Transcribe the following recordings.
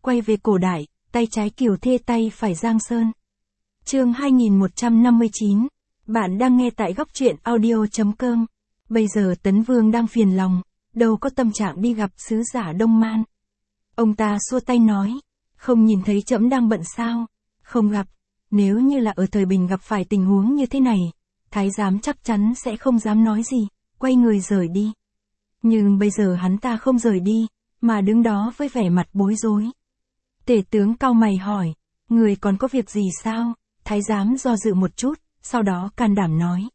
quay về cổ đại, tay trái Kiều Thê tay phải Giang Sơn. Chương 2159. Bạn đang nghe tại góc truyện audio.com. Bây giờ Tấn Vương đang phiền lòng, đâu có tâm trạng đi gặp sứ giả Đông Man. Ông ta xua tay nói, không nhìn thấy trẫm đang bận sao? Không gặp, nếu như là ở thời bình gặp phải tình huống như thế này, thái giám chắc chắn sẽ không dám nói gì, quay người rời đi. Nhưng bây giờ hắn ta không rời đi, mà đứng đó với vẻ mặt bối rối. Tể tướng cau mày hỏi, người còn có việc gì sao? Thái giám do dự một chút, sau đó can đảm nói.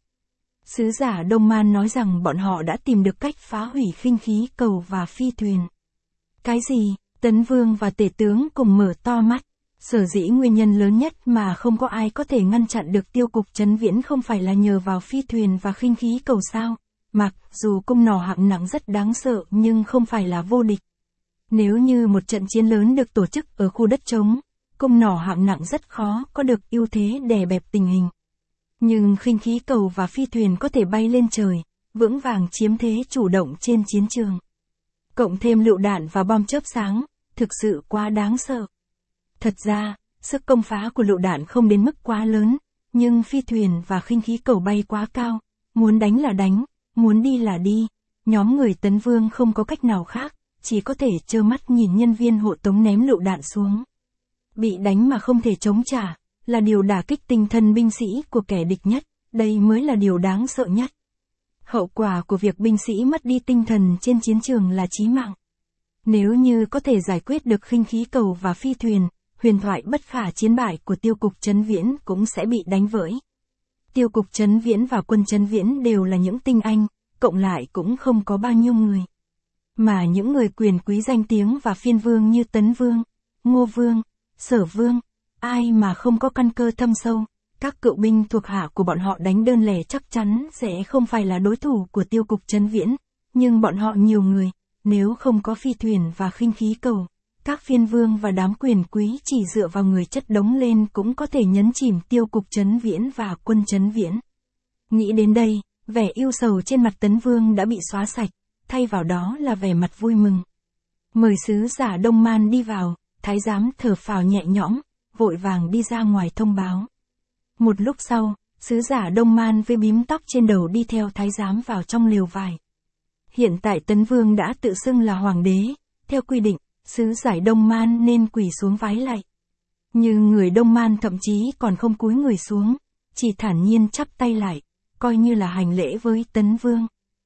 Sứ giả Đông Man nói rằng bọn họ đã tìm được cách phá hủy khinh khí cầu và phi thuyền. Cái gì? Tấn Vương và tể tướng cùng mở to mắt. Sở dĩ nguyên nhân lớn nhất mà không có ai có thể ngăn chặn được Tiêu Cục Trấn Viễn không phải là nhờ vào phi thuyền và khinh khí cầu sao? Mặc dù cung nỏ hạng nặng rất đáng sợ nhưng không phải là vô địch. Nếu như một trận chiến lớn được tổ chức ở khu đất trống, cung nỏ hạng nặng rất khó có được ưu thế đè bẹp tình hình. Nhưng khinh khí cầu và phi thuyền có thể bay lên trời, vững vàng chiếm thế chủ động trên chiến trường. Cộng thêm lựu đạn và bom chớp sáng, thực sự quá đáng sợ. Thật ra, sức công phá của lựu đạn không đến mức quá lớn, nhưng phi thuyền và khinh khí cầu bay quá cao, muốn đánh là đánh, muốn đi là đi, nhóm người Tấn Vương không có cách nào khác, chỉ có thể trơ mắt nhìn nhân viên hộ tống ném lựu đạn xuống. Bị đánh mà không thể chống trả, là điều đả kích tinh thần binh sĩ của kẻ địch nhất, đây mới là điều đáng sợ nhất. Hậu quả của việc binh sĩ mất đi tinh thần trên chiến trường là chí mạng. Nếu như có thể giải quyết được khinh khí cầu và phi thuyền, huyền thoại bất khả chiến bại của Tiêu Cục Trấn Viễn cũng sẽ bị đánh vỡ. Tiêu Cục Trấn Viễn và quân Trấn Viễn đều là những tinh anh, cộng lại cũng không có bao nhiêu người. Mà những người quyền quý danh tiếng và phiên vương như Tấn Vương, Ngô Vương, Sở Vương, ai mà không có căn cơ thâm sâu, các cựu binh thuộc hạ của bọn họ đánh đơn lẻ chắc chắn sẽ không phải là đối thủ của Tiêu Cục Trấn Viễn, nhưng bọn họ nhiều người, nếu không có phi thuyền và khinh khí cầu, các phiên vương và đám quyền quý chỉ dựa vào người chất đống lên cũng có thể nhấn chìm Tiêu Cục Trấn Viễn và quân Trấn Viễn. Nghĩ đến đây, vẻ ưu sầu trên mặt Tấn Vương đã bị xóa sạch, thay vào đó là vẻ mặt vui mừng. Mời sứ giả Đông Man đi vào, thái giám thở phào nhẹ nhõm, vội vàng đi ra ngoài thông báo. Một lúc sau, sứ giả Đông Man với bím tóc trên đầu đi theo thái giám vào trong lều vải. Hiện tại Tấn Vương đã tự xưng là hoàng đế, theo quy định, sứ giả Đông Man nên quỳ xuống vái lạy. Nhưng người Đông Man thậm chí còn không cúi người xuống, chỉ thản nhiên chắp tay lại, coi như là hành lễ với Tấn Vương.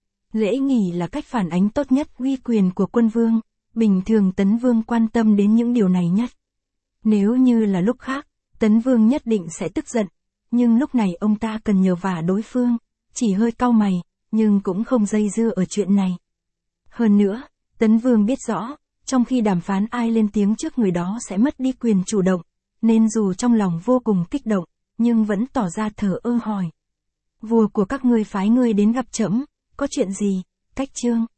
Lễ nghỉ là cách phản ánh tốt nhất uy quyền của quân vương, bình thường Tấn Vương quan tâm đến những điều này nhất. Nếu như là lúc khác, Tấn Vương nhất định sẽ tức giận, nhưng lúc này ông ta cần nhờ vả đối phương, chỉ hơi cau mày, nhưng cũng không dây dưa ở chuyện này. Hơn nữa, Tấn Vương biết rõ, trong khi đàm phán ai lên tiếng trước người đó sẽ mất đi quyền chủ động, nên dù trong lòng vô cùng kích động, nhưng vẫn tỏ ra thờ ơ hỏi. Vua của các ngươi phái ngươi đến gặp trẫm, có chuyện gì? Cách chương.